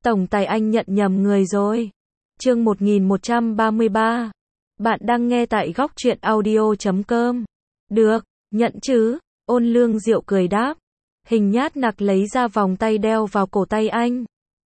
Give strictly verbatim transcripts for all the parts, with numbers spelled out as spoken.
Tổng tài anh nhận nhầm người rồi. Chương một nghìn một trăm ba mươi ba. Bạn đang nghe tại góc truyện audio chấm com. Được, nhận chứ, Ôn Lương Diệu cười đáp. Hình Nhát Nặc lấy ra vòng tay đeo vào cổ tay anh.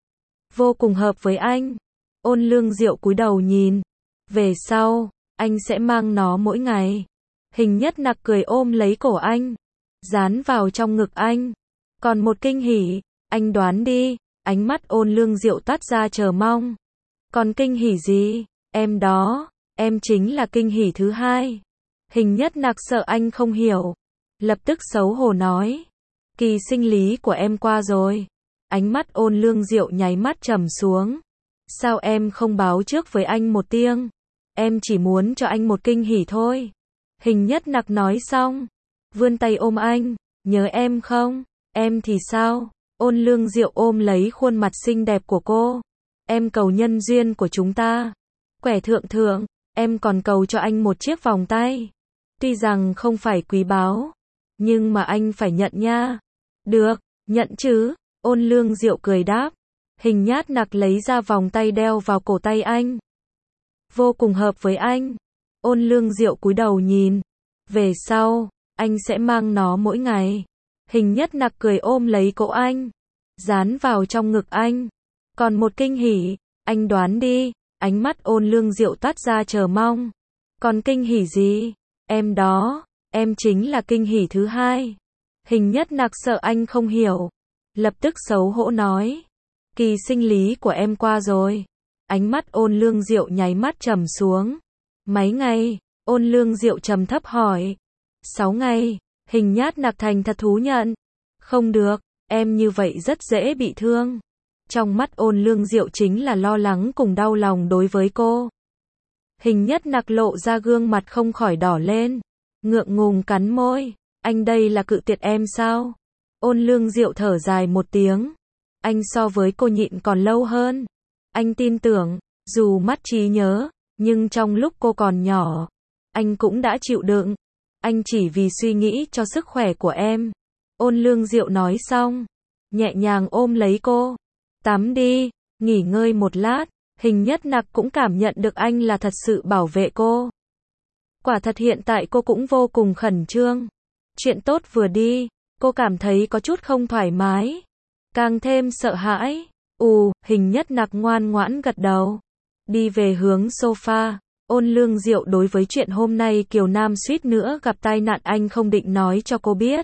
Vô cùng hợp với anh. Ôn Lương Diệu cúi đầu nhìn. Về sau, anh sẽ mang nó mỗi ngày. Hình Nhất Nặc cười ôm lấy cổ anh, dán vào trong ngực anh. Còn một kinh hỉ, anh đoán đi. Ánh mắt Ôn Lương Diệu toát ra chờ mong. Còn kinh hỉ gì? Em đó, em chính là kinh hỉ thứ hai. Hình Nhất Nặc sợ anh không hiểu, lập tức xấu hổ nói. Kỳ sinh lý của em qua rồi. Ánh mắt Ôn Lương Diệu nháy mắt trầm xuống. Sao em không báo trước với anh một tiếng? Em chỉ muốn cho anh một kinh hỉ thôi. Hình Nhất Nặc nói xong, vươn tay ôm anh. Nhớ em không? Em thì sao? Ôn Lương Diệu ôm lấy khuôn mặt xinh đẹp của cô. Em cầu nhân duyên của chúng ta. Quẻ thượng thượng, em còn cầu cho anh một chiếc vòng tay. Tuy rằng không phải quý báu, nhưng mà anh phải nhận nha. Được, nhận chứ, Ôn Lương Diệu cười đáp. Hình Nhát Nặc lấy ra vòng tay đeo vào cổ tay anh. Vô cùng hợp với anh. Ôn Lương Diệu cúi đầu nhìn. Về sau, anh sẽ mang nó mỗi ngày. Hình Nhất Nặc cười ôm lấy cổ anh, dán vào trong ngực anh. Còn một kinh hỉ, anh đoán đi. Ánh mắt Ôn Lương Diệu toát ra chờ mong. Còn kinh hỉ gì? Em đó, em chính là kinh hỉ thứ hai. Hình Nhất Nặc sợ anh không hiểu, lập tức xấu hổ nói. Kỳ sinh lý của em qua rồi. Ánh mắt Ôn Lương Diệu nháy mắt trầm xuống. Mấy ngày? Ôn Lương Diệu trầm thấp hỏi. Sáu ngày. Hình Nhát Nặc thành thật thú nhận. Không được, em như vậy rất dễ bị thương. Trong mắt Ôn Lương Diệu chính là lo lắng cùng đau lòng đối với cô. Hình Nhất Nặc lộ ra gương mặt không khỏi đỏ lên, ngượng ngùng cắn môi. Anh đây là cự tuyệt em sao? Ôn Lương Diệu thở dài một tiếng. Anh so với cô nhịn còn lâu hơn. Anh tin tưởng, dù mất trí nhớ, nhưng trong lúc cô còn nhỏ, anh cũng đã chịu đựng. Anh chỉ vì suy nghĩ cho sức khỏe của em. Ôn Lương Diệu nói xong, nhẹ nhàng ôm lấy cô. Tắm đi, nghỉ ngơi một lát. Hình Nhất Nặc cũng cảm nhận được anh là thật sự bảo vệ cô. Quả thật hiện tại cô cũng vô cùng khẩn trương. Chuyện tốt vừa đi, cô cảm thấy có chút không thoải mái, càng thêm sợ hãi. Ù, Hình Nhất Nặc ngoan ngoãn gật đầu, đi về hướng sofa. Ôn Lương Diệu đối với chuyện hôm nay Kiều Nam suýt nữa gặp tai nạn anh không định nói cho cô biết.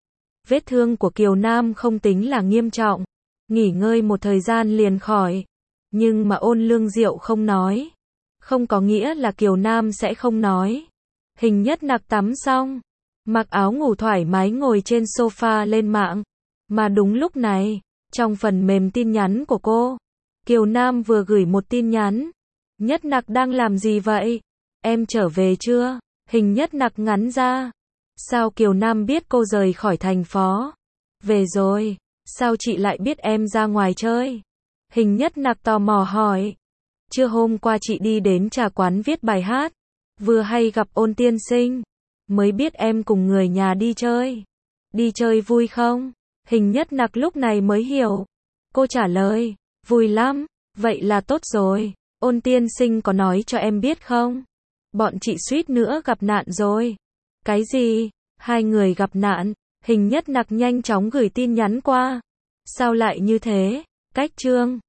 Vết thương của Kiều Nam không tính là nghiêm trọng, nghỉ ngơi một thời gian liền khỏi. Nhưng mà Ôn Lương Diệu không nói, không có nghĩa là Kiều Nam sẽ không nói. Hình Nhất Nặc tắm xong, mặc áo ngủ thoải mái ngồi trên sofa lên mạng. Mà đúng lúc này, trong phần mềm tin nhắn của cô, Kiều Nam vừa gửi một tin nhắn. Nhất Nặc đang làm gì vậy? Em trở về chưa? Hình Nhất Nặc ngắn ra. Sao Kiều Nam biết cô rời khỏi thành phố? Về rồi. Sao chị lại biết em ra ngoài chơi? Hình Nhất Nặc tò mò hỏi. Trưa hôm qua chị đi đến trà quán viết bài hát, vừa hay gặp Ôn tiên sinh, mới biết em cùng người nhà đi chơi. Đi chơi vui không? Hình Nhất Nặc lúc này mới hiểu. Cô trả lời, vui lắm. Vậy là tốt rồi. Ôn tiên sinh có nói cho em biết không? Bọn chị suýt nữa gặp nạn rồi. Cái gì? Hai người gặp nạn? Hình Nhất Nặc nhanh chóng gửi tin nhắn qua. Sao lại như thế? Cách chương